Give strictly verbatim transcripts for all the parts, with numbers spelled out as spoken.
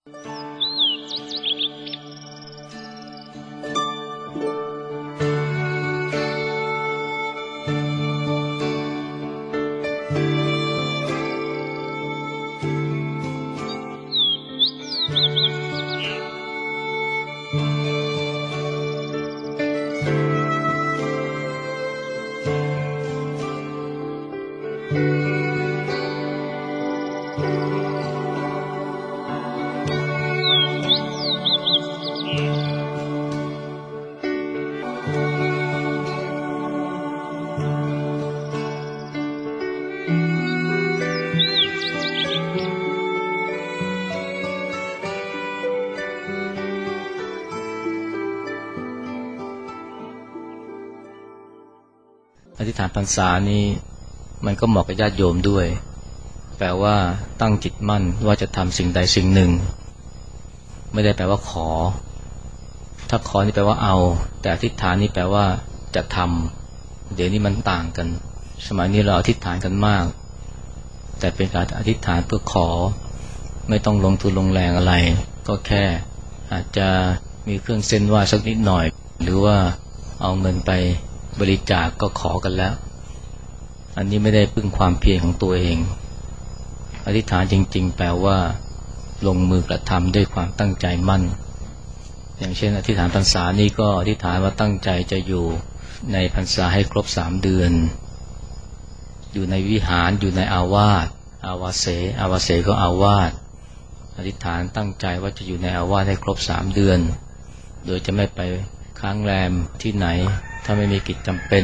อธิษฐานพรรษานี้มันก็เหมาะกับญาติโยมด้วยแปลว่าตั้งจิตมั่นว่าจะทำสิ่งใดสิ่งหนึ่งไม่ได้แปลว่าขอถ้าขอนี่แปลว่าเอาแต่อธิษฐานนี่แปลว่าจะทำเดี๋ยวนี้มันต่างกันสมัยนี้เราอธิษฐานกันมากแต่เป็นการอธิษฐานเพื่อขอไม่ต้องลงทุนลงแรงอะไรก็แค่อาจจะมีเครื่องเส้นไหว้สักนิดหน่อยหรือว่าเอาเงินไปบริจาค ก็ขอกันแล้วอันนี้ไม่ได้พึ่งความเพียรของตัวเองอธิษฐานจริงๆแปลว่าลงมือกระทำด้วยความตั้งใจมั่นอย่างเช่นอธิษฐานพรรษานี่ก็อธิษฐานว่าตั้งใจจะอยู่ในพรรษาให้ครบสามเดือนอยู่ในวิหารอยู่ในอาวาสอาวาเสอาวาเสก็อาวาสอธิษฐานตั้งใจว่าจะอยู่ในอาวาสให้ครบสามเดือนโดยจะไม่ไปค้างแรมที่ไหนถ้าไม่มีกิจจำเป็น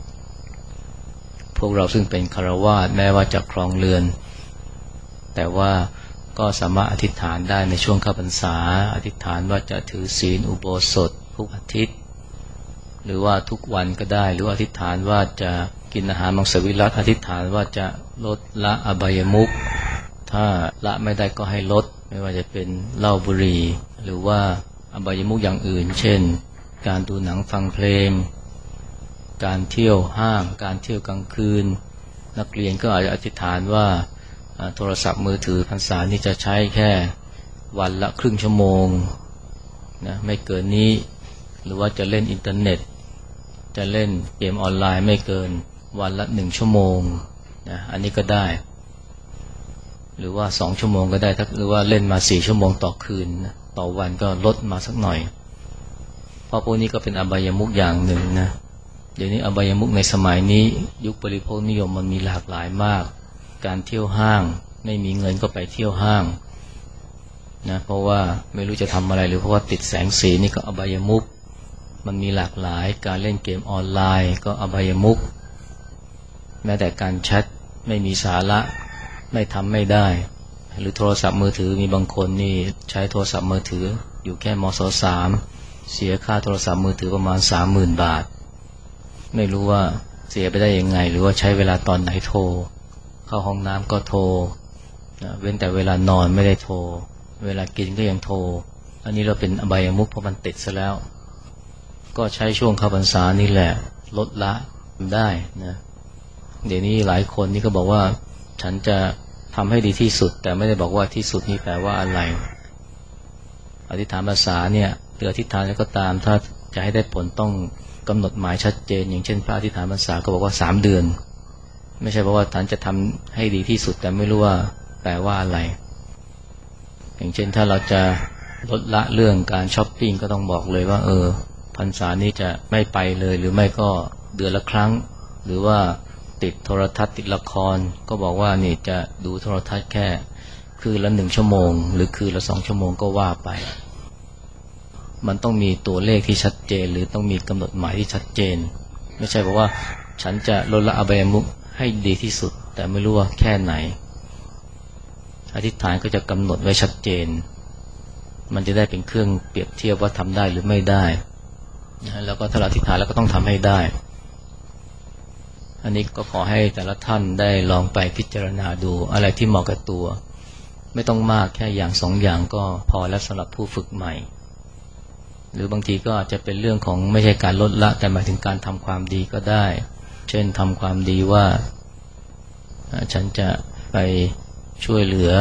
พวกเราซึ่งเป็นฆราวาสแม้ว่าจะครองเรือนแต่ว่าก็สามารถอธิษฐานได้ในช่วงเข้าพรรษาอธิษฐานว่าจะถือศีลอุโบสถทุกอาทิตย์หรือว่าทุกวันก็ได้หรืออธิษฐานว่าจะกินอาหารมังสวิรัติอธิษฐานว่าจะลดละอบายมุขถ้าละไม่ได้ก็ให้ลดไม่ว่าจะเป็นเหล้าบุหรี่หรือว่าอบายมุขอย่างอื่นเช่นการดูหนังฟังเพลงการเที่ยวห้างการเที่ยวกลางคืนนักเรียนก็อาจจะอธิษฐานว่าโทรศัพท์มือถือพรรษานี้จะใช้แค่วันละครึ่งชั่วโมงนะไม่เกินนี้หรือว่าจะเล่นอินเทอร์เน็ตจะเล่นเกมออนไลน์ไม่เกินวันละหนึ่งชั่วโมงนะอันนี้ก็ได้หรือว่าสองชั่วโมงก็ได้ถ้าหรือว่าเล่นมาสี่ชั่วโมงต่อคืนนะต่อวันก็ลดมาสักหน่อยเพราะพวกนี้ก็เป็นอบายมุขอย่างหนึ่งนะเดี๋ยวนี้อบายมุขในสมัยนี้ยุคบริโภคนิยมมันมีหลากหลายมากการเที่ยวห้างไม่มีเงินก็ไปเที่ยวห้างนะเพราะว่าไม่รู้จะทำอะไรหรือเพราะว่าติดแสงสีนี่ก็อบายมุขมันมีหลากหลายการเล่นเกมออนไลน์ก็อบายมุขแม้แต่การแชทไม่มีสาระไม่ทำไม่ได้หรือโทรศัพท์มือถือมีบางคนนี่ใช้โทรศัพท์มือถืออยู่แค่มศสามเสียค่าโทรศัพท์มือถือประมาณ สามหมื่น บาทไม่รู้ว่าเสียไปได้ยังไงหรือว่าใช้เวลาตอนไหนโทรเข้าห้องน้ำก็โทรเว้นแต่เวลานอนไม่ได้โทรเวลากินก็ยังโทรอันนี้เราเป็นอบายมุขเพราะมันติดซะแล้วก็ใช้ช่วงเข้าพรรษานี่แหละลดละได้นะเดี๋ยวนี้หลายคนนี่ก็บอกว่าฉันจะทำให้ดีที่สุดแต่ไม่ได้บอกว่าที่สุดนี่แปลว่าอะไรอธิษฐานพรรษาเนี่ยหรืออธิษฐานแล้วก็ตามถ้าจะให้ได้ผลต้องกำหนดหมายชัดเจนอย่างเช่นพระอธิษฐานพรรษาก็บอกว่าสามเดือนไม่ใช่เพราะว่าท่านจะทำให้ดีที่สุดแต่ไม่รู้ว่าแปลว่าอะไรอย่างเช่นถ้าเราจะลดละเรื่องการช้อปปิ้งก็ต้องบอกเลยว่าเออพรรษานี้จะไม่ไปเลยหรือไม่ก็เดือนละครั้งหรือว่าติดโทรทัศน์ติดละครก็บอกว่านี่จะดูโทรทัศน์แค่คืนละหนึ่งชั่วโมงหรือคืนละสองชั่วโมงก็ว่าไปมันต้องมีตัวเลขที่ชัดเจนหรือต้องมีกำหนดหมายที่ชัดเจนไม่ใช่เพราะว่าฉันจะลดละอบายมุขให้ดีที่สุดแต่ไม่รู้ว่าแค่ไหนอธิษฐานก็จะกำหนดไว้ชัดเจนมันจะได้เป็นเครื่องเปรียบเทียบว่าทำได้หรือไม่ได้นะแล้วก็ถ้าอธิษฐานแล้วก็ต้องทำให้ได้อันนี้ก็ขอให้แต่ละท่านได้ลองไปพิจารณาดูอะไรที่เหมาะกับตัวไม่ต้องมากแค่อย่างสองอย่างก็พอแล้วสำหรับผู้ฝึกใหม่หรือบางทีก็อาจจะเป็นเรื่องของไม่ใช่การลดละแต่หมายถึงการทำความดีก็ได้เช่นทำความดีว่าฉันจะไปช่วยเหลือ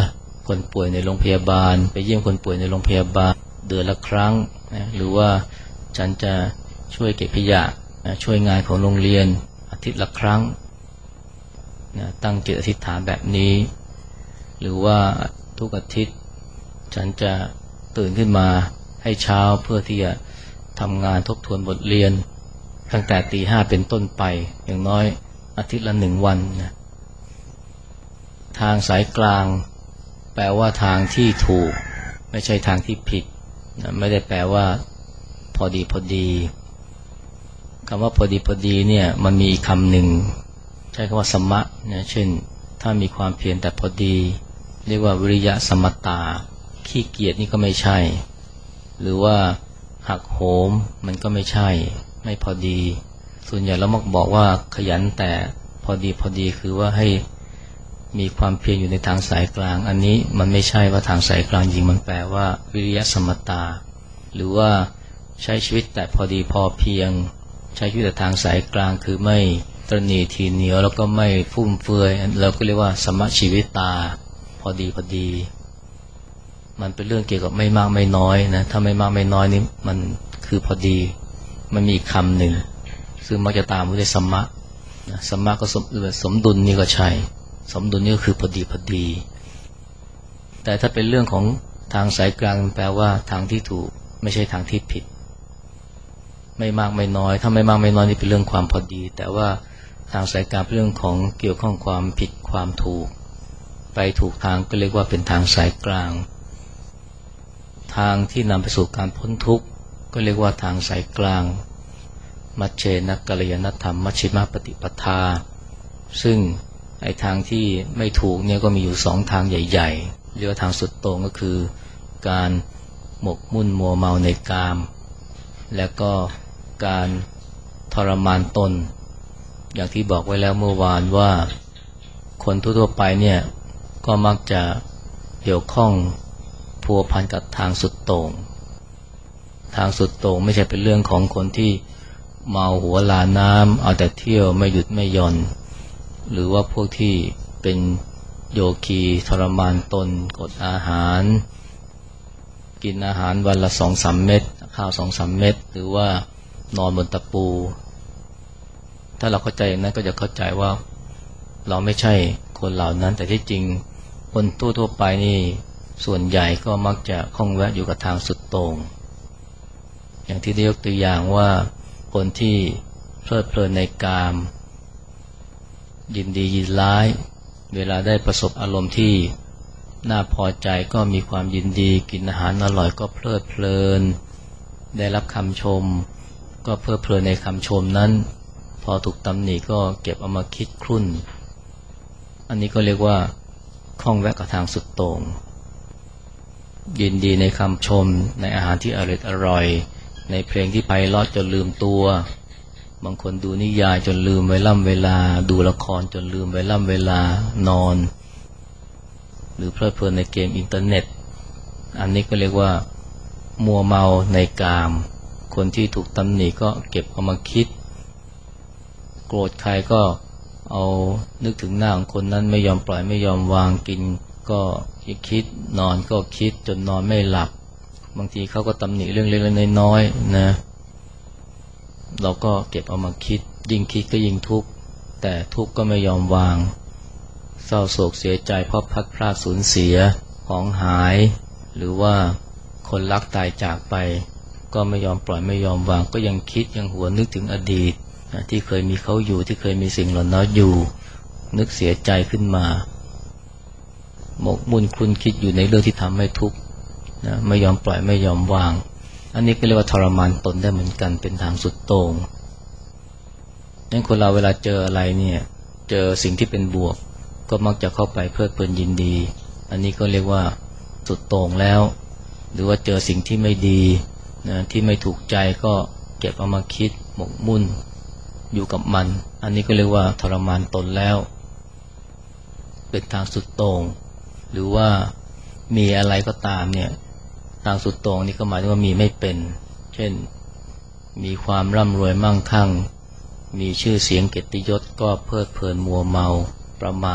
คนป่วยในโรงพยาบาลไปเยี่ยมคนป่วยในโรงพยาบาลเดือนละครั้งนะหรือว่าฉันจะช่วยเก็บขยะนะช่วยงานของโรงเรียนอาทิตย์ละครั้งนะตั้งจิตอธิษฐานแบบนี้หรือว่าทุกอาทิตย์ฉันจะตื่นขึ้นมาให้เช้าเพื่อที่จะทำงานทบทวนบทเรียนตั้งแต่ตีห้าเป็นต้นไปอย่างน้อยอาทิตย์ละหนึ่งวันนะทางสายกลางแปลว่าทางที่ถูกไม่ใช่ทางที่ผิดนะไม่ได้แปลว่าพอดีพอดีคำว่าพอดีพอดีเนี่ยมันมีคำหนึ่งใช้คำว่าสมะนะเช่นถ้ามีความเพียรแต่พอดีเรียกว่าวิริยะสมตาขี้เกียจนี่ก็ไม่ใช่หรือว่าหักโหมมันก็ไม่ใช่ไม่พอดีส่วนใหญ่เรามักบอกว่าขยันแต่พอดีพอดีคือว่าให้มีความเพียรอยู่ในทางสายกลางอันนี้มันไม่ใช่ว่าทางสายกลางจริงมันแปลว่าวิริยะสมตาหรือว่าใช้ชีวิตแต่พอดีพอเพียงใช้ชีวิตแต่ทางสายกลางคือไม่ตระหนี่ทีเหนียวแล้วก็ไม่ฟุ่มเฟือยเราก็เรียกว่าสมชีวิตาพอดีพอดีมันเป็นเรื่องเกี่ยวกับไม่มากไม่น้อยนะถ้าไม่มากไม่น้อยนี่มันคือพอดีมันมีคำหนึ่งซึ่งมักจะตามด้วยสมะนะสมะก็สมสมดุลนี่ก็ใช่สมดุลนี่ก็คือพอดีพอดีแต่ถ้าเป็นเรื่องของทางสายกลางแปลว่าทางที่ถูกไม่ใช่ทางที่ผิดไม่มากไม่น้อยถ้าไม่มากไม่น้อยนี่เป็นเรื่องความพอดีแต่ว่าทางสายกลางเป็นเรื่องของเกี่ยวข้องความผิดความถูกไปถูกทางก็เรียกว่าเป็นทางสายกลางทางที่นำไปสู่การพ้นทุกข์ก็เรียกว่าทางสายกลางมัชเชนะกัลยาณธรรมมัชฌิมาปฏิปทาซึ่งไอ้ทางที่ไม่ถูกเนี่ยก็มีอยู่สองทางใหญ่ๆเรียกว่าทางสุดโต่งก็คือการหมกมุ่นมัวเมาในกามและก็การทรมานตนอย่างที่บอกไว้แล้วเมื่อวานว่าคนทั่วๆไปเนี่ยก็มักจะเกี่ยวข้องพัวพันกับทางสุดโต่งทางสุดโต่งไม่ใช่เป็นเรื่องของคนที่เมาหัวลาน้ำเอาแต่เที่ยวไม่หยุดไม่หย่อนหรือว่าพวกที่เป็นโยคีทรมานตนกดอาหารกินอาหารวันละสองสามเม็ดข้าวสองสามเม็ดหรือว่านอนบนตะปูถ้าเราเข้าใจอย่างนั้นก็จะเข้าใจว่าเราไม่ใช่คนเหล่านั้นแต่ที่จริงคนทั่วๆไปนี่ส่วนใหญ่ก็มักจะคล้องแวะอยู่กับทางสุดโต่งอย่างที่ได้ยกตัวอย่างว่าคนที่เพลิดเพลินในกามยินดียินร้ายเวลาได้ประสบอารมณ์ที่น่าพอใจก็มีความยินดีกินอาหารอร่อยก็เพลิดเพลินได้รับคำชมก็เพลิดเพลินในคำชมนั้นพอถูกตำหนิก็เก็บเอามาคิดครุ่นอันนี้ก็เรียกว่าคล้องแวะกับทางสุดโต่งยินดีในคำชมในอาหารที่อร่อยอร่อยในเพลงที่ไพเราะจนลืมตัวบางคนดูนิยายจนลืมเวล่ำเวลาดูละครจนลืมเวล่ำเวลานอนหรือเพลิดเพลินในเกมอินเทอร์เน็ตอันนี้ก็เรียกว่ามัวเมาในกามคนที่ถูกตำหนิก็เก็บเอามาคิดโกรธใครก็เอานึกถึงหน้าของคนนั้นไม่ยอมปล่อยไม่ยอมวางกินก็คิดนอนก็คิดจนนอนไม่หลับบางทีเขาก็ตำหนิเรื่องเล็กๆน้อยๆนะเราก็เก็บเอามาคิดยิ่งคิดก็ยิ่งทุกข์แต่ทุกข์ก็ไม่ยอมวางเศร้าโศกเสียใจเพราะพลัดพรากสูญเสียของหายหรือว่าคนรักตายจากไปก็ไม่ยอมปล่อยไม่ยอมวางก็ยังคิดยังหวนนึกถึงอดีตนะที่เคยมีเขาอยู่ที่เคยมีสิ่งเหล่านั้นอยู่นึกเสียใจขึ้นมาหมกมุ่นคุ้นคิดอยู่ในเรื่องที่ทำให้ทุกข์นะไม่ยอมปล่อยไม่ยอมวางอันนี้ก็เรียกว่าทรมานตนได้เหมือนกันเป็นทางสุดโต่งงั้นคนเราเวลาเจออะไรเนี่ยเจอสิ่งที่เป็นบวกก็มักจะเข้าไปเพลิดเพลินยินดีอันนี้ก็เรียกว่าสุดโต่งแล้วหรือว่าเจอสิ่งที่ไม่ดีนะที่ไม่ถูกใจก็เก็บเอามาคิดหมกมุ่นอยู่กับมันอันนี้ก็เรียกว่าทรมานตนแล้วเป็นทางสุดโต่งหรือว่ามีอะไรก็ตามเนี่ยทางสุดโต่งนี่ก็หมายถึงว่ามีไม่เป็นเช่นมีความร่ำรวยมั่งคั่งมีชื่อเสียงเกียรติยศก็เพลิดเพลินมัวเมาประมาท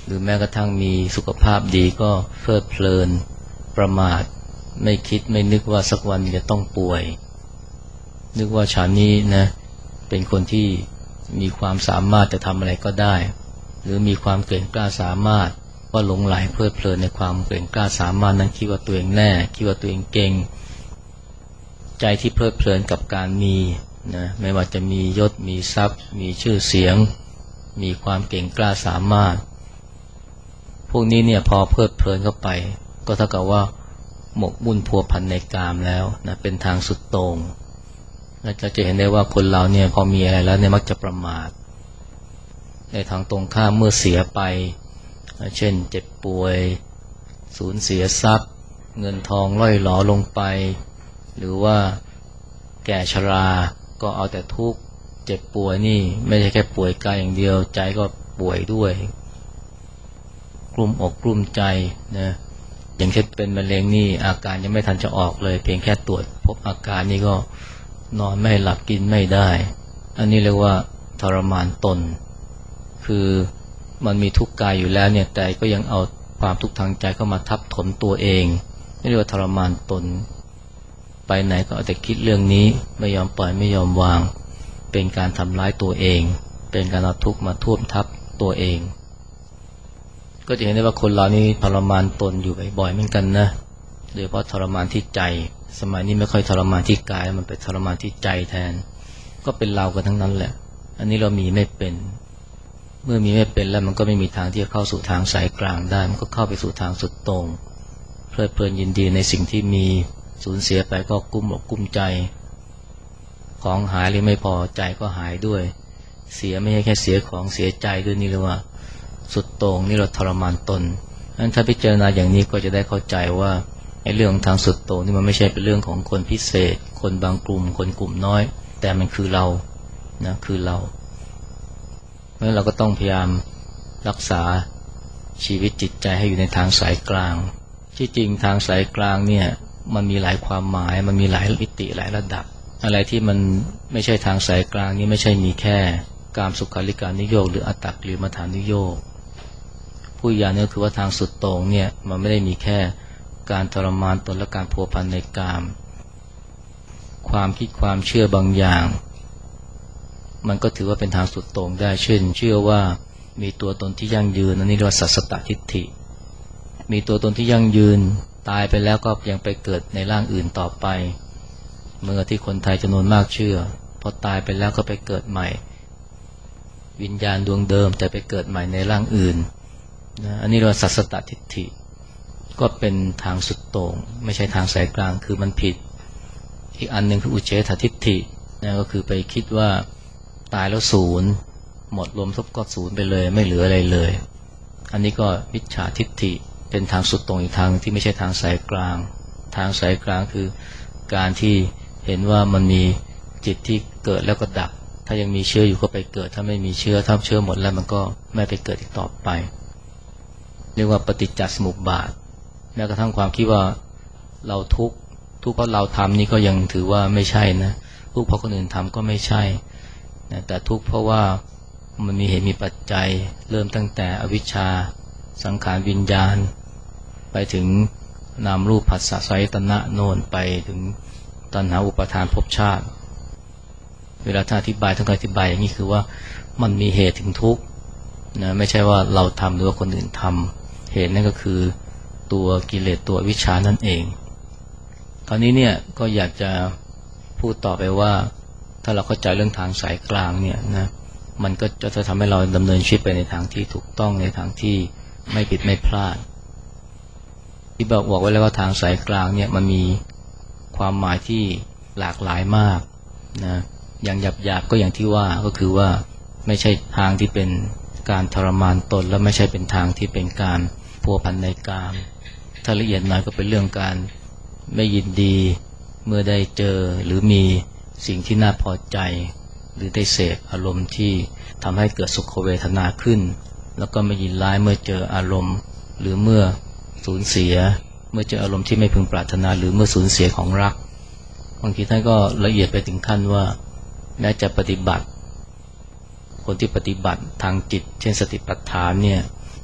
หรือแม้กระทั่งมีสุขภาพดีก็เพลิดเพลินประมาทไม่คิดไม่นึกว่าสักวันจะต้องป่วยนึกว่าฉันนี้นะเป็นคนที่มีความสามารถจะทำอะไรก็ได้หรือมีความเก่งกล้าสามารถว่าหลงไหลเพลิดเพลินในความเก่งกล้าสามารถนั้นคิดว่าตัวเองแน่คิดว่าตัวเองเก่งใจที่เพลิดเพลินกับการมีนะไม่ว่าจะมียศมีทรัพย์มีชื่อเสียงมีความเก่งกล้าสามารถพวกนี้เนี่ยพอเพลิดเพลินเข้าไปก็เท่ากับว่าหมกมุ่นพัวพันในกามแล้วนะเป็นทางสุดโต่งเราจะจะเห็นได้ว่าคนเราเนี่ยพอมีอะไรแล้วเนี่ยมักจะประมาทในทางตรงข้ามเมื่อเสียไปเช่นเจ็บป่วยสูญเสียทรัพย์เงินทองล่อยหลอลงไปหรือว่าแก่ชราก็เอาแต่ทุกข์เจ็บป่วยนี่ไม่ใช่แค่ป่วยกายอย่างเดียวใจก็ป่วยด้วยกลุ้มอกกลุ้มใจนะอย่างเช่นเป็นมะเร็งนี่อาการยังไม่ทันจะออกเลยเพียงแค่ตรวจพบอาการนี่ก็นอนไม่หลับกินไม่ได้อันนี้เรียกว่าทรมานตนคือมันมีทุกข์กายอยู่แล้วเนี่ยแต่ก็ยังเอาความทุกข์ทางใจเข้ามาทับถมตัวเองนี่เรียกว่าทรมานตนไปไหนก็เอาแต่คิดเรื่องนี้ไม่ยอมปล่อยไม่ยอมวางเป็นการทำร้ายตัวเองเป็นการเอาทุกข์มาท่วมทับตัวเองก็จะเห็นได้ว่าคนเรานี่ทรมานตนอยู่บ่อยๆเหมือนกันนะโดยเฉพาะทรมานที่ใจสมัยนี้ไม่ค่อยทรมานที่กายมันเป็นทรมานที่ใจแทนก็เป็นเรากันทั้งนั้นแหละอันนี้เรามีไม่เป็นเมื่อมีไม่เป็นแล้วมันก็ไม่มีทางที่จะเข้าสู่ทางสายกลางได้มันก็เข้าไปสู่ทางสุดโต่งเพลิดเพลินยินดีในสิ่งที่มีสูญเสียไปก็กุ้มอกกุ้มใจของหายหรือไม่พอใจก็หายด้วยเสียไม่ใช่แค่เสียของเสียใจด้วยนี่เรียกว่าสุดโต่งนี่เราทรมานตนงั้นถ้าพิจารณาอย่างนี้ก็จะได้เข้าใจว่าไอ้เรื่องทางสุดโต่งนี่มันไม่ใช่เป็นเรื่องของคนพิเศษคนบางกลุ่มคนกลุ่มน้อยแต่มันคือเรานะคือเราเพราะฉะนั้นเราก็ต้องพยายามรักษาชีวิตจิตใจให้อยู่ในทางสายกลางที่จริงทางสายกลางเนี่ยมันมีหลายความหมายมันมีหลายมิติหลายระดับอะไรที่มันไม่ใช่ทางสายกลางนี่ไม่ใช่มีแค่กามสุขาริการนิโยคหรืออัตตกิลมัฏฐานุโยคผู้อย่างนี้คือว่าทางสุดโต่งเนี่ยมันไม่ได้มีแค่การทรมานตนและการพัวพันในกามความคิดความเชื่อบางอย่างมันก็ถือว่าเป็นทางสุดโต่งได้เช่นเชื่อว่ามีตัวตนที่ยั่งยืนอันนี้เรียกว่าสัสสตทิฏฐิมีตัวตนที่ยั่งยืนตายไปแล้วก็ยังไปเกิดในร่างอื่นต่อไปเมื่อที่คนไทยจำนวนมากเชื่อพอตายไปแล้วก็ไปเกิดใหม่วิญญาณดวงเดิมแต่ไปเกิดใหม่ในร่างอื่นนะอันนี้เรียกว่าสัสสตทิฏฐิก็เป็นทางสุดโต่งไม่ใช่ทางสายกลางคือมันผิดอีกอันหนึ่งคืออุเฉททิฏฐินะก็คือไปคิดว่าตายแล้วศูนย์หมดลมทุบก็ศูนย์ไปเลยไม่เหลืออะไรเลยอันนี้ก็มิจฉาทิฏฐิเป็นทางสุดตรงอีกทางที่ไม่ใช่ทางสายกลางทางสายกลางคือการที่เห็นว่ามันมีจิตที่เกิดแล้วก็ดับถ้ายังมีเชื้ออยู่ก็ไปเกิดถ้าไม่มีเชื้อถ้าเชื้อหมดแล้วมันก็ไม่ไปเกิดอีกต่อไปเรียกว่าปฏิจจสมุปบาทแม้กระทั่งความคิดว่าเราทุกข์ทุกข์เพราะเราทำนี่ก็ยังถือว่าไม่ใช่นะทุกข์เพราะคนอื่นทำก็ไม่ใช่นะแต่ทุกข์เพราะว่ามันมีเหตุมีปัจจัยเริ่มตั้งแต่อวิชชาสังขารวิญญาณไปถึงนามรูปผัสสะสายตนะโน่นไปถึงตัณหาอุปาทานภพชาติเวลาท่านอธิบายท่านก็อธิบายอย่างนี้คือว่ามันมีเหตุถึงทุกข์นะไม่ใช่ว่าเราทำหรือว่าคนอื่นทำเหตุนั่นก็คือตัวกิเลสตัววิชชานั่นเองคราวนี้เนี่ยก็อยากจะพูดต่อไปว่าถ้าเราเข้าใจเรื่องทางสายกลางเนี่ยนะมันก็จะทำให้เราดำเนินชีวิตไปในทางที่ถูกต้องในทางที่ไม่ผิดไม่พลาดที่บอกบอกไว้แล้วว่าทางสายกลางเนี่ยมันมีความหมายที่หลากหลายมากนะอย่างหยาบๆก็อย่างที่ว่าก็คือว่าไม่ใช่ทางที่เป็นการทรมานตนและไม่ใช่เป็นทางที่เป็นการพัวพันในกามถ้าละเอียดหน่อยก็เป็นเรื่องการไม่ยินดีเมื่อได้เจอหรือมีสิ่งที่น่าพอใจหรือได้เสพอารมณ์ที่ทำให้เกิดสุขเวทนาขึ้นแล้วก็ไม่ยินร้ายเมื่อเจออารมณ์หรือเมื่อสูญเสียเมื่อเจออารมณ์ที่ไม่พึงปรารถนาหรือเมื่อสูญเสียของรักบางทีท่านก็ละเอียดไปถึงขั้นว่าแม้จะปฏิบัติคนที่ปฏิบัติทางจิตเช่นสติปัฏฐานเนี่ย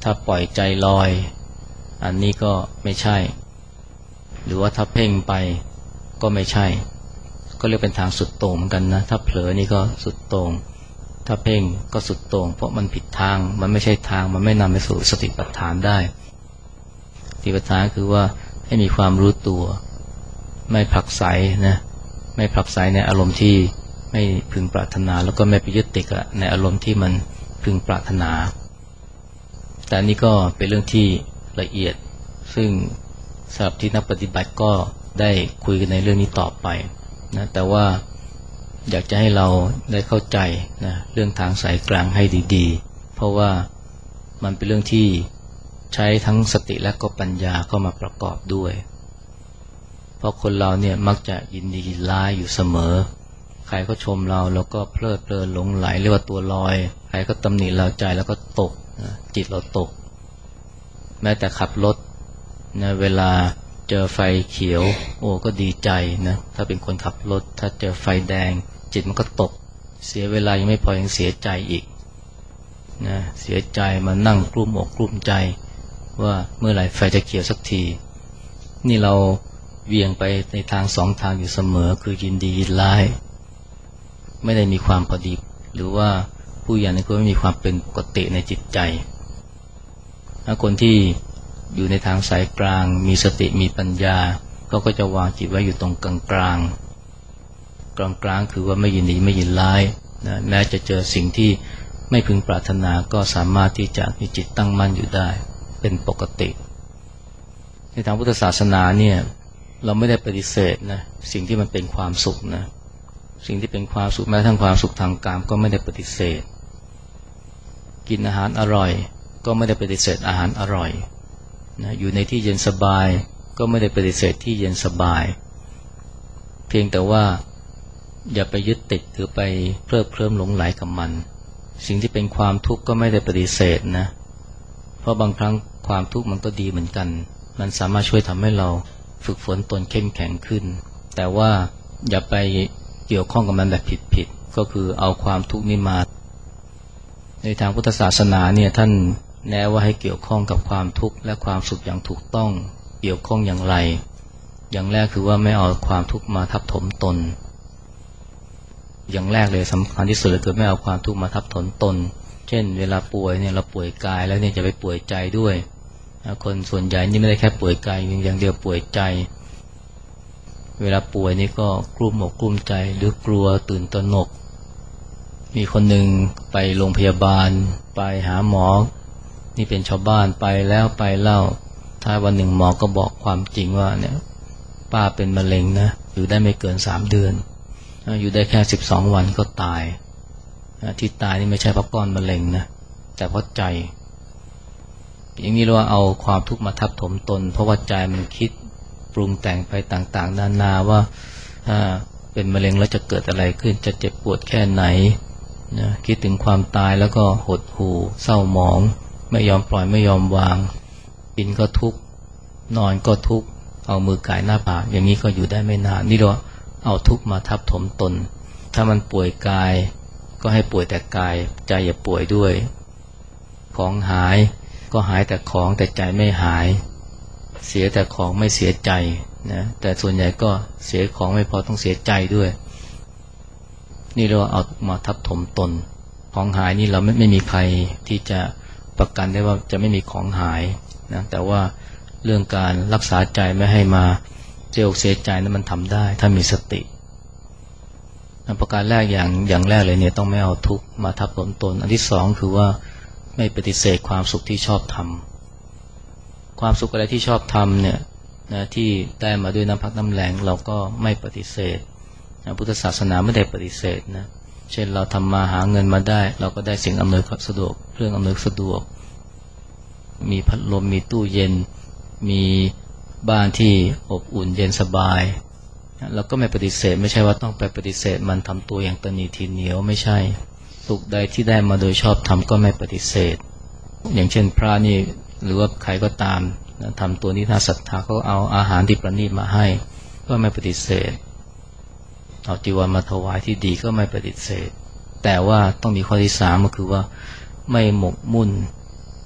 ถ้าปล่อยใจลอยอันนี้ก็ไม่ใช่หรือว่าถ้าเพ่งไปก็ไม่ใช่ก็เรียกเป็นทางสุดโต่งเหมือนกันนะถ้าเผลอนี่ก็สุดโต่งถ้าเพ่งก็สุดโต่งเพราะมันผิดทางมันไม่ใช่ทางมันไม่นำไปสู่สติปัฏฐานได้สติปัฏฐานคือว่าให้มีความรู้ตัวไม่ผลักไสนะไม่ผลักไสในอารมณ์ที่ไม่พึงปรารถนาแล้วก็ไม่ไปยึดติดในอารมณ์ที่มันพึงปรารถนาแต่นี่ก็เป็นเรื่องที่ละเอียดซึ่งสำหรับที่นักปฏิบัติก็ได้คุยกันในเรื่องนี้ต่อไปนะแต่ว่าอยากจะให้เราได้เข้าใจนะเรื่องทางสายกลางให้ดีๆเพราะว่ามันเป็นเรื่องที่ใช้ทั้งสติและก็ปัญญาเข้ามาประกอบด้วยเพราะคนเราเนี่ยมักจะยินดียินร้ายอยู่เสมอใครก็ชมเราแล้วก็เพลิดเพลินหลงไหลเรียกว่าตัวลอยใครก็ตำหนิเราใจแล้วก็ตกนะจิตเราตกแม้แต่ขับรถนะเวลาเจอไฟเขียวโอ้ก็ดีใจนะถ้าเป็นคนขับรถถ้าเจอไฟแดงจิตมันก็ตกเสียเวลายังไม่พอยังเสียใจอีกนะเสียใจมานั่งกลุ้มอกกลุ้มใจว่าเมื่อไหร่ไฟจะเขียวสักทีนี่เราเวียงไปในทางสองทางอยู่เสมอคือยินดียินร้ายไม่ได้มีความพอดีหรือว่าผู้อย่างนี้ก็ไม่มีความเป็นปกติในจิตใจถ้าคนที่อยู่ในทางสายกลางมีสติมีปัญญาเขาก็จะวางจิตไว้อยู่ตรงกลางกลางกลางกลางคือว่าไม่ยินดีไม่ยินร้ายนะแม้จะเจอสิ่งที่ไม่พึงปรารถนาก็สามารถที่จะมีจิตตั้งมั่นอยู่ได้เป็นปกติในทางพุทธศาสนาเนี่ยเราไม่ได้ปฏิเสธนะสิ่งที่มันเป็นความสุขนะสิ่งที่เป็นความสุขแม้ทั้งความสุขทางกามก็ไม่ได้ปฏิเสธกินอาหารอร่อยก็ไม่ได้ปฏิเสธอาหารอร่อยนะอยู่ในที่เย็นสบายก็ไม่ได้ปฏิเสธที่เย็นสบายเพียงแต่ว่าอย่าไปยึดติดหรือไปเพลิดเพลินหลงไหลกับมันสิ่งที่เป็นความทุกข์ก็ไม่ได้ปฏิเสธนะเพราะบางครั้งความทุกข์มันก็ดีเหมือนกันมันสามารถช่วยทำให้เราฝึกฝนตนเข้มแข็งขึ้นแต่ว่าอย่าไปเกี่ยวข้องกับมันแบบผิดๆก็คือเอาความทุกข์นี้มาในทางพุทธศาสนาเนี่ยท่านแนะว่าให้เกี่ยวข้องกับความทุกข์และความสุขอย่างถูกต้องเกี่ยวข้องอย่างไรอย่างแรกคือว่าไม่เอาความทุกข์มาทับถมตนอย่างแรกเลยสำคัญที่สุดเลยคือไม่เอาความทุกข์มาทับถมตนเช่นเวลาป่วยเนี่ยเราป่วยกายแล้วเนี่ยจะไปป่วยใจด้วยคนส่วนใหญ่นี่ไม่ได้แค่ป่วยกายอย่างเดียวป่วยใจเวลาป่วยนี่ก็กลุ้มอกกลุ้มใจหรือกลัวตื่นตระหนกมีคนหนึ่งไปโรงพยาบาลไปหาหมอนี่เป็นชาวบ้านไปแล้วไปเล่าถ้าวันหนึ่งหมอก็บอกความจริงว่าเนี่ยป้าเป็นมะเร็งนะอยู่ได้ไม่เกินสามเดือนอยู่ได้แค่สิบสองวันก็ตายที่ตายนี่ไม่ใช่เพราะก้อนมะเร็งนะแต่เพราะใจอย่างนี้เราเอาความทุกข์มาทับถมตนเพราะว่าใจมันคิดปรุงแต่งไปต่างๆนานาว่าถ้าเป็นมะเร็งแล้วจะเกิดอะไรขึ้นจะเจ็บปวดแค่ไหนนะคิดถึงความตายแล้วก็หดหู่เศร้าหมองไม่ยอมปล่อยไม่ยอมวางกินก็ทุกข์นอนก็ทุกข์เอามือก่ายหน้าผากอย่างนี้ก็อยู่ได้ไม่นานนี่เราเอาทุกข์มาทับถมตนถ้ามันป่วยกายก็ให้ป่วยแต่กายใจอย่าป่วยด้วยของหายก็หายแต่ของแต่ใจไม่หายเสียแต่ของไม่เสียใจนะแต่ส่วนใหญ่ก็เสียของไม่พอต้องเสียใจด้วยนี่เราเอามาทับถมตนของหายนี่เราไม่ไม่มีใครที่จะประกันได้ว่าจะไม่มีของหายนะแต่ว่าเรื่องการรักษาใจไม่ให้มาเสียอกเสียใจนั้นมันทำได้ถ้ามีสติประการแรกอย่างอย่างแรกเลยเนี่ยต้องไม่เอาทุกข์มาทับถมตนอันที่สองคือว่าไม่ปฏิเสธความสุขที่ชอบทำความสุขอะไรที่ชอบทำเนี่ยนะที่ได้มาด้วยน้ำพักน้ำแรงเราก็ไม่ปฏิเสธนะพุทธศาสนาไม่ได้ปฏิเสธนะเช่นเราทำมาหาเงินมาได้เราก็ได้สิ่งอำนวยความสะดวกเครื่องอำนวยสะดวกมีพัดลมมีตู้เย็นมีบ้านที่อบอุ่นเย็นสบายเราก็ไม่ปฏิเสธไม่ใช่ว่าต้องไปปฏิเสธมันทำตัวอย่างตนีทีเหนียวไม่ใช่สุขใดที่ได้มาโดยชอบทำก็ไม่ปฏิเสธอย่างเช่นพระนี่หรือว่าใครก็ตามนะทำตัวนี้น่าศรัทธาเขาเอาอาหารที่ประณีตมาให้ก็ไม่ปฏิเสธเอาจีวรมาถวายที่ดีก็ไม่ปฏิเสธแต่ว่าต้องมีข้อที่สามก็คือว่าไม่หมกมุ่น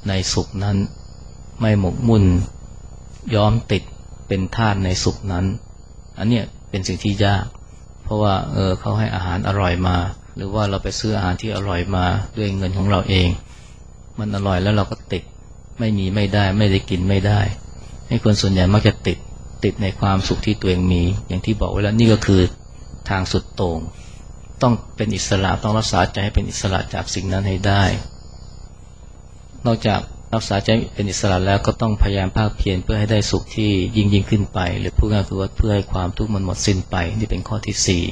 ในสุขนั้นไม่หมกมุ่นย้อมติดเป็นทาสในสุขนั้นอันเนี้ยเป็นสิ่งที่ยากเพราะว่าเออเขาให้อาหารอร่อยมาหรือว่าเราไปซื้ออาหารที่อร่อยมาด้วยเงินของเราเองมันอร่อยแล้วเราก็ติดไม่มีไม่ได้ไม่ได้กินไม่ได้ให้คนส่วนใหญ่มักจะติดติดในความสุขที่ตัวเองมีอย่างที่บอกไว้แล้วนี่ก็คือทางสุดโต่งต้องเป็นอิสระต้องรักษาใจให้เป็นอิสระจากสิ่งนั้นให้ได้นอกจากรักษาใจเป็นอิสระแล้วก็ต้องพยายามภาคเพียรเพื่อให้ได้สุขที่ยิ่งยิ่งขึ้นไปหรือพูดง่ายๆคือว่าเพื่อให้ความทุกข์มันหมดสิ้นไปนี่เป็นข้อที่สี่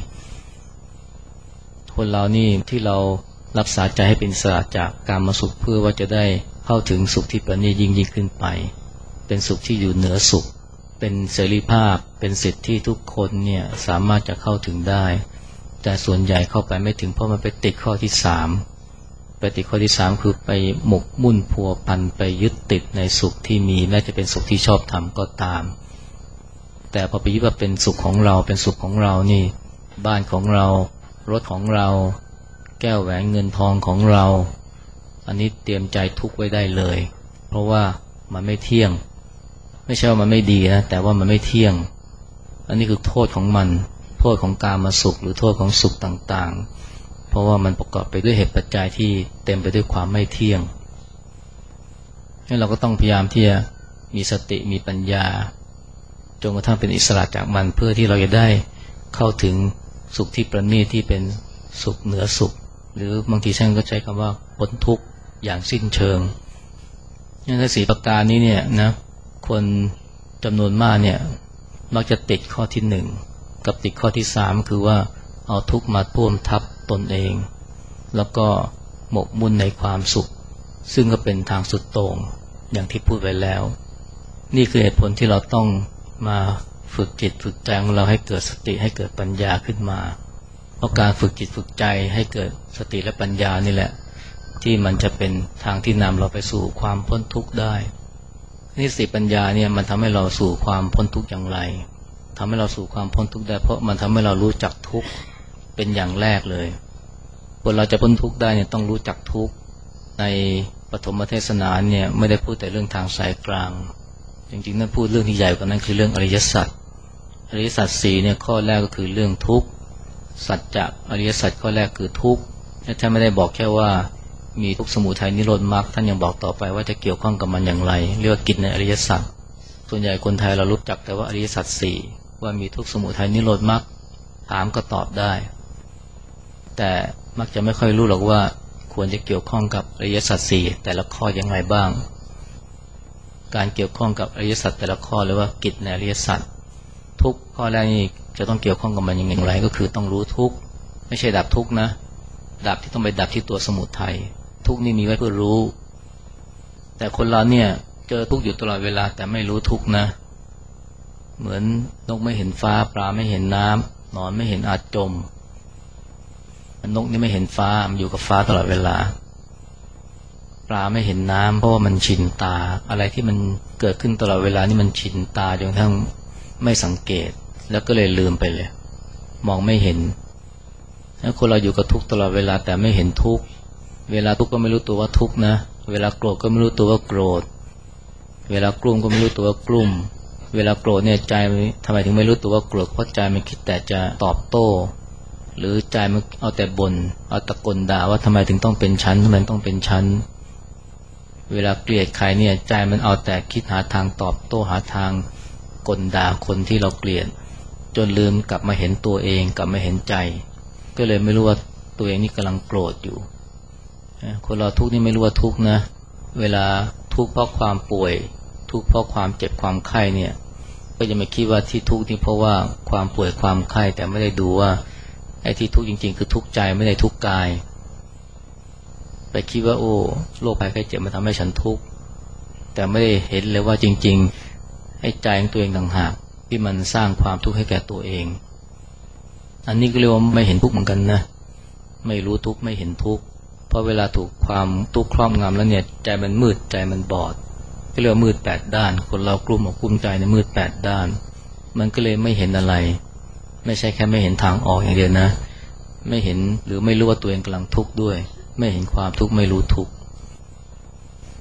คนเรานี่ที่เรารักษาใจให้เป็นอิสระจากกามสุขเพื่อว่าจะได้เข้าถึงสุขที่ประณีตยิ่งยิ่งขึ้นไปเป็นสุขที่อยู่เหนือสุขเป็นเสรีภาพเป็นสิทธิที่ทุกคนเนี่ยสามารถจะเข้าถึงได้แต่ส่วนใหญ่เข้าไปไม่ถึงเพราะมันไปติดข้อที่สามไปติดข้อที่สามคือไปหมกมุ่นพัวพันไปยึดติดในสุขที่มีแม้จะเป็นสุขที่ชอบทำก็ตามแต่พอไปยึดว่าเป็นสุขของเราเป็นสุขของเรานี่บ้านของเรารถของเราแก้วแหวนเงินทองของเราอันนี้เตรียมใจทุกข์ไว้ได้เลยเพราะว่ามันไม่เที่ยงไม่ใช่ว่ามันไม่ดีนะแต่ว่ามันไม่เที่ยงอันนี้คือโทษของมันโทษของกามสุขหรือโทษของสุขต่างๆเพราะว่ามันประกอบไปด้วยเหตุปัจจัยที่เต็มไปด้วยความไม่เที่ยงให้เราก็ต้องพยายามที่จะมีสติมีปัญญาจนกระทั่งเป็นอิสระจากมันเพื่อที่เราจะได้เข้าถึงสุขที่ประณีตที่เป็นสุขเหนือสุขหรือบางทีท่านก็ใช้คำว่าพ้นทุกข์อย่างสิ้นเชิงอย่างที่สี่ประการนี้เนี่ยนะคนจำนวนมากเนี่ยมักจะติดข้อที่หนึ่งกับติดข้อที่สามคือว่าเอาทุกข์มาท่วมทับตนเองแล้วก็หมกมุ่นในความสุขซึ่งก็เป็นทางสุดโต่งอย่างที่พูดไว้แล้วนี่คือเหตุผลที่เราต้องมาฝึกจิตฝึกใจของเราให้เกิดสติให้เกิดปัญญาขึ้นมาเพราะการฝึกจิตฝึกใจให้เกิดสติและปัญญานี่แหละที่มันจะเป็นทางที่นำเราไปสู่ความพ้นทุกข์ได้นี่สติปัญญาเนี่ยมันทำให้เราสู่ความพ้นทุกข์อย่างไรทำให้เราสู่ความพ้นทุกข์ได้เพราะมันทำให้เรารู้จักทุกข์เป็นอย่างแรกเลยคนเราจะพ้นทุกข์ได้เนี่ยต้องรู้จักทุกข์ในปฐมเทศนาเนี่ยไม่ได้พูดแต่เรื่องทางสายกลางจริงๆนั่นพูดเรื่องที่ใหญ่กว่านั้นคือเรื่องอริยสัจอริยสัจสี่เนี่ยข้อแรกก็คือเรื่องทุกข์สัจจะอริยสัจข้อแรกคือทุกข์และท่านไม่ได้บอกแค่ว่ามีทุกข์สมุทัยนิโรธมรรคท่านยังบอกต่อไปว่าจะเกี่ยวข้องกับมันอย่างไรเรียกว่ากิจในอริยสัจส่วนใหญ่คนไทยเรารู้จักแต่ว่าอริยสัจสี่ว่ามีทุกข์สมุทัยนิโรธมรรคถามก็ตอบได้แต่มักจะไม่ค่อยรู้หรอกว่าควรจะเกี่ยวข้องกับอริยสัจสี่แต่ละข้อยังไงบ้างการเกี่ยวข้องกับอริยสัจแต่ละข้อหรือว่ากิจในอริยสัจทุกข้อแรกนี่จะต้องเกี่ยวข้องกับมันอย่างไรก็คือต้องรู้ทุกไม่ใช่ดับทุกนะดับที่ต้องไปดับที่ตัวสมุทัยทุกนี่มีไว้เพื่อรู้แต่คนเราเนี่ยเจอทุกอยู่ตลอดเวลาแต่ไม่รู้ทุกนะเหมือนนกไม่เห็นฟ้าปลาไม่เห็นน้ำนอนไม่เห็นอาจจมนกนี่ไม่เห็นฟ้ามันอยู่กับฟ้าตลอดเวลาปลาไม่เห็นน้ำเพราะว่ามันชินตาอะไรที่มันเกิดขึ้นตลอดเวลานี่มันชินตาจนกระทั่งไม่สังเกตแล้วก็เลยลืมไปเลยมองไม่เห็นแล้วคนเราอยู่กับทุกข์ตลอดเวลาแต่ไม่เห็นทุกข์เวลาทุกข์ก็ไม่รู้ตัวว่าทุกข์นะเวลาโกรธก็ไม่รู้ตัวว่าโกรธเวลากลุ้มก็ไม่รู้ตัวว่ากลุ้มเวลาโกรธเนี่ยใจทำไมถึงไม่รู้ตัวว่าโกรธเพราะใจมันคิดแต่จะตอบโต้หรือใจมันเอาแต่บ่นเอาตะโกนด่าว่าทำไมถึงต้องเป็นฉันทำไมต้องเป็นฉันเวลาเกลียดใครเนี่ยใจมันเอาแต่คิดหาทางตอบโต้หาทางกลด่าคนที่เราเกลียดจนลืมกลับมาเห็นตัวเองกลับมาเห็นใจก็เลยไม่รู้ว่าตัวเองนี่กำลังโกรธอยู่คนเราทุกข์นี่ไม่รู้ว่าทุกข์นะเวลาทุกข์เพราะความป่วยทุกข์เพราะความเจ็บความไข้เนี่ยก็จะไม่คิดว่าที่ทุกข์นี่เพราะว่าความป่วยความไข้แต่ไม่ได้ดูว่าไอ้ที่ทุกข์จริงๆคือทุกข์ใจไม่ได้ทุกข์กายไปคิดว่าโอ้โรคภัยไข้เจ็บมันทำให้ฉันทุกข์แต่ไม่ได้เห็นเลยว่าจริงๆไอ้ใจของตัวเองต่างหากที่มันสร้างความทุกข์ให้แก่ตัวเองอันนี้ก็เรียกว่าไม่เห็นทุกข์เหมือนกันนะไม่รู้ทุกข์ไม่เห็นทุกข์เพราะเวลาถูกความทุกข์ครอบงำแล้วเนี่ยใจมันมืดใจมันบอดก็เรียกว่ามืดแปดด้านคนเรากลุ้มอกกลุ้มใจในมืดแปดด้านมันก็เลยไม่เห็นอะไรไม่ใช่แค่ไม่เห็นทางออกอย่างเดียวนะไม่เห็นหรือไม่รู้ว่าตัวเองกำลังทุกข์ด้วยไม่เห็นความทุกข์ไม่รู้ทุกข์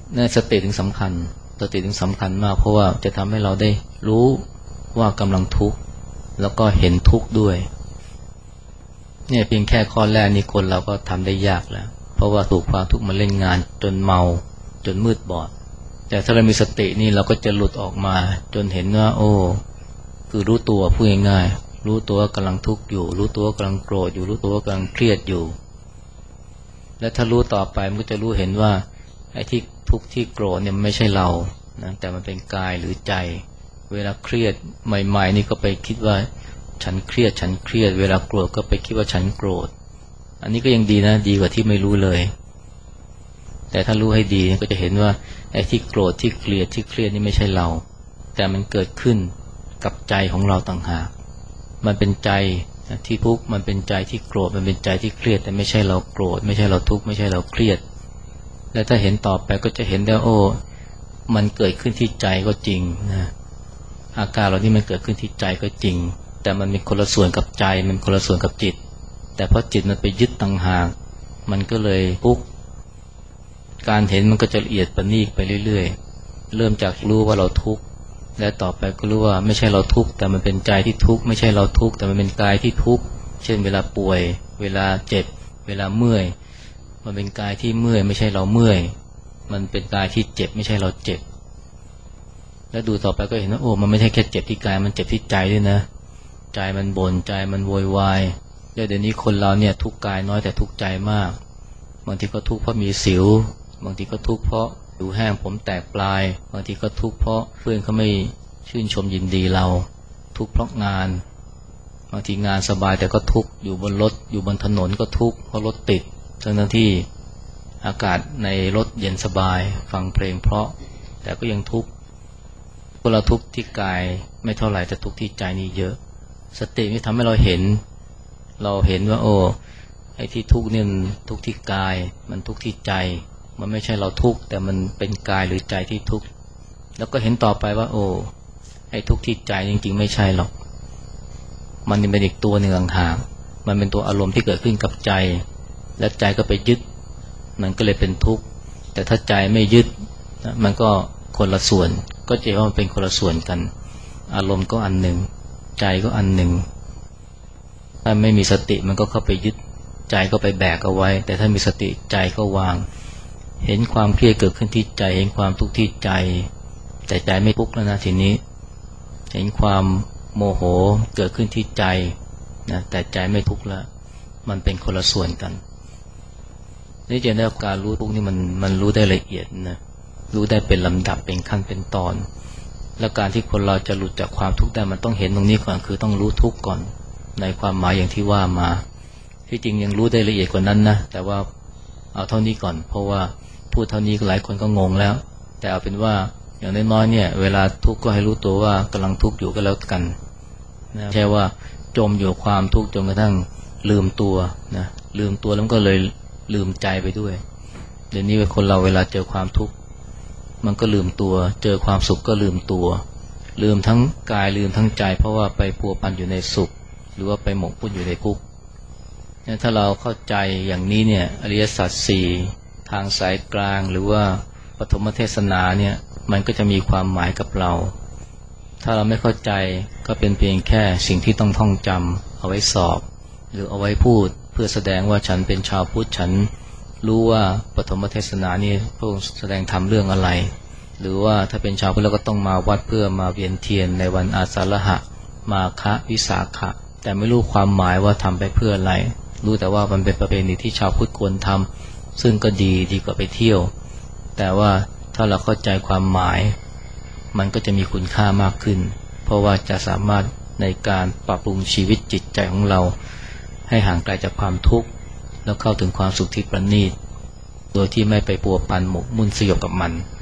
นั่นสติถึงสำคัญสติถึงสำคัญมากเพราะว่าจะทำให้เราได้รู้ว่ากำลังทุกข์แล้วก็เห็นทุกข์ด้วยเนี่ยเพียงแค่ข้อแรกนี่คนเราก็ทำได้ยากแล้วเพราะว่าถูกความทุกข์มาเล่นงานจนเมาจนมืดบอดแต่ถ้าเรามีสตินี่เราก็จะหลุดออกมาจนเห็นว่าโอ้คือรู้ตัวพูดง่ายๆรู้ตัวว่ากำลังทุกข์อยู่รู้ตัวว่ากำลังโกรธอยู่รู้ตัวว่ากำลังเครียดอยู่และถ้ารู้ต่อไปมันก็จะรู้เห็นว่าไอ้ที่ทุกข์ที่โกรธเนี่ยไม่ใช่เรานะแต่มันเป็นกายหรือใจเวลาเครียดใหม่ๆนี่ก็ไปคิดว่าฉันเครียดฉันเครียดเวลาโกรธก็ไปคิดว่าฉันโกรธอันนี้ก็ยังดีนะดีกว่าที่ไม่รู้เลยแต่ถ้ารู้ให้ดีก็จะเห็นว่าไอ้ที่โกรธที่เกลียดที่เครียดนี่ไม่ใช่เราแต่มันเกิดขึ้นกับใจของเราต่างหากมันเป็นใจที่ทุกข์มันเป็นใจที่โกรธมันเป็นใจที่เครียดแต่ไม่ใช่เราโกรธไม่ใช่เราทุกข์ไม่ใช่เราเครียดและถ้าเห็นต่อไปก็จะเห็นได้โอ้มันเกิดขึ้นที่ใจก็จริงนะอาการเรานี่มันเกิดขึ้นที่ใจก็จริงแต่มันเป็นคนละส่วนกับใจมันคนละส่วนกับจิตแต่เพราะจิตมันไปยึดต่างหากมันก็เลยทุกข์การเห็นมันก็จะละเอียดประณีตไปเรื่อยๆเริ่มจากรู้ว่าเราทุกข์และต่อไปก็รู้ว่าไม่ใช่เราทุกข์แต่มันเป็นใจที่ทุกข์ไม่ใช่เราทุกข์แต่มันเป็นกายที่ทุกข์เช่นเวลาป่วยเวลาเจ็บเวลาเมื่อยมันเป็นกายที่เมื่อยไม่ใช่เราเมื่อยมันเป็นกายที่เจ็บไม่ใช่เราเจ็บแล้วดูต่อไปก็เห็นว่าโอ้มันไม่ใช่แค่เจ็บที่กายมันเจ็บที่ใจด้วยนะใจมันบ่นใจมันโวยวายเดี๋ยวนี้คนเราเนี่ยทุกข์กายน้อยแต่ทุกข์ใจมากบางทีก็ทุกข์เพราะมีสิวบางทีก็ทุกข์เพราะผิวแห้งผมแตกปลายบางทีก็ทุกข์เพราะเพื่อนเขาไม่ชื่นชมยินดีเราทุกข์เพราะงานบางทีงานสบายแต่ก็ทุกข์อยู่บนรถอยู่บนถนนก็ทุกข์เพราะรถติดทั้งที่อากาศในรถเย็นสบายฟังเพลงเพราะแต่ก็ยังทุกข์พวกเราทุกข์ที่กายไม่เท่าไหร่แต่ทุกข์ที่ใจนี่เยอะสตินี่ทำให้เราเห็นเราเห็นว่าโอ้ไอ้ที่ทุกข์เนี่ยทุกข์ที่กายมันทุกข์ที่ใจมันไม่ใช่เราทุกข์แต่มันเป็นกายหรือใจที่ทุกข์แล้วก็เห็นต่อไปว่าโอ้ไอ้ทุกข์ที่ใจจริงๆไม่ใช่หรอกมันเป็นอีกตัวหนึ่งต่างหากมันเป็นตัวอารมณ์ที่เกิดขึ้นกับใจและใจก็ไปยึดมันก็เลยเป็นทุกข์แต่ถ้าใจไม่ยึดมันก็คนละส่วนก็จะว่ามันเป็นคนละส่วนกันอารมณ์ก็อันหนึ่งใจก็อันหนึ่งถ้าไม่มีสติมันก็เข้าไปยึดใจก็ไปแบกเอาไว้แต่ถ้ามีสติใจก็วางเห็นความเครียดเกิดขึ้นที่ใจเห็นความทุกข์ที่ใจแต่ใจไม่ทุกข์แล้วนะทีนี้เห็นความโมโหเกิดขึ้นที่ใจนะแต่ใจไม่ทุกข์แล้วมันเป็นคนละส่วนกันนี่จะได้การรู้ทุกข์นี่มันมันรู้ได้ละเอียดนะรู้ได้เป็นลำดับเป็นขั้นเป็นตอนและการที่คนเราจะหลุดจากความทุกข์ได้มันต้องเห็นตรงนี้ก่อนคือต้องรู้ทุกข์ก่อนในความหมายอย่างที่ว่ามาที่จริงยังรู้ได้ละเอียดกว่านั้นนะแต่ว่าเอาเท่านี้ก่อนเพราะว่าพูดเท่านี้หลายคนก็งงแล้วแต่เอาเป็นว่าอย่างน้อยๆเนี่ยเวลาทุกข์ก็ให้รู้ตัวว่ากำลังทุกข์อยู่ก็แล้วกันนะแค่ว่าจมอยู่ความทุกข์จนกระทั่งลืมตัวนะลืมตัวแล้วก็เลยลืมใจไปด้วยเดี๋ยวนี้คนเราเวลาเจอความทุกข์มันก็ลืมตัวเจอความสุขก็ลืมตัวลืมทั้งกายลืมทั้งใจเพราะว่าไปพัวพันอยู่ในสุขหรือว่าไปหมกมุ่นอยู่ในทุกข์ถ้าเราเข้าใจอย่างนี้เนี่ยอริยสัจสี่ทางสายกลางหรือว่าปฐมเทศนาเนี่ยมันก็จะมีความหมายกับเราถ้าเราไม่เข้าใจก็เป็นเพียงแค่สิ่งที่ต้องท่องจำเอาไว้สอบหรือเอาไว้พูดเพื่อแสดงว่าฉันเป็นชาวพุทธฉันรู้ว่าปฐมเทศนานี่พระองค์แสดงธรรมเรื่องอะไรหรือว่าถ้าเป็นชาวพุทธเราก็ต้องมาวัดเพื่อมาเวียนเทียนในวันอาสาฬหะมาฆวิสาขะแต่ไม่รู้ความหมายว่าทำไปเพื่ออะไรรู้แต่ว่ามันเป็นประเพณีที่ชาวพุทธควรทำซึ่งก็ดีดีกว่าไปเที่ยวแต่ว่าถ้าเราเข้าใจความหมายมันก็จะมีคุณค่ามากขึ้นเพราะว่าจะสามารถในการปรับปรุงชีวิตจิตใจของเราให้ห่างไกลจากความทุกข์แล้วเข้าถึงความสุขที่ประณีตโดยที่ไม่ไปปัวพันหมกมุ่นสยบกับมัน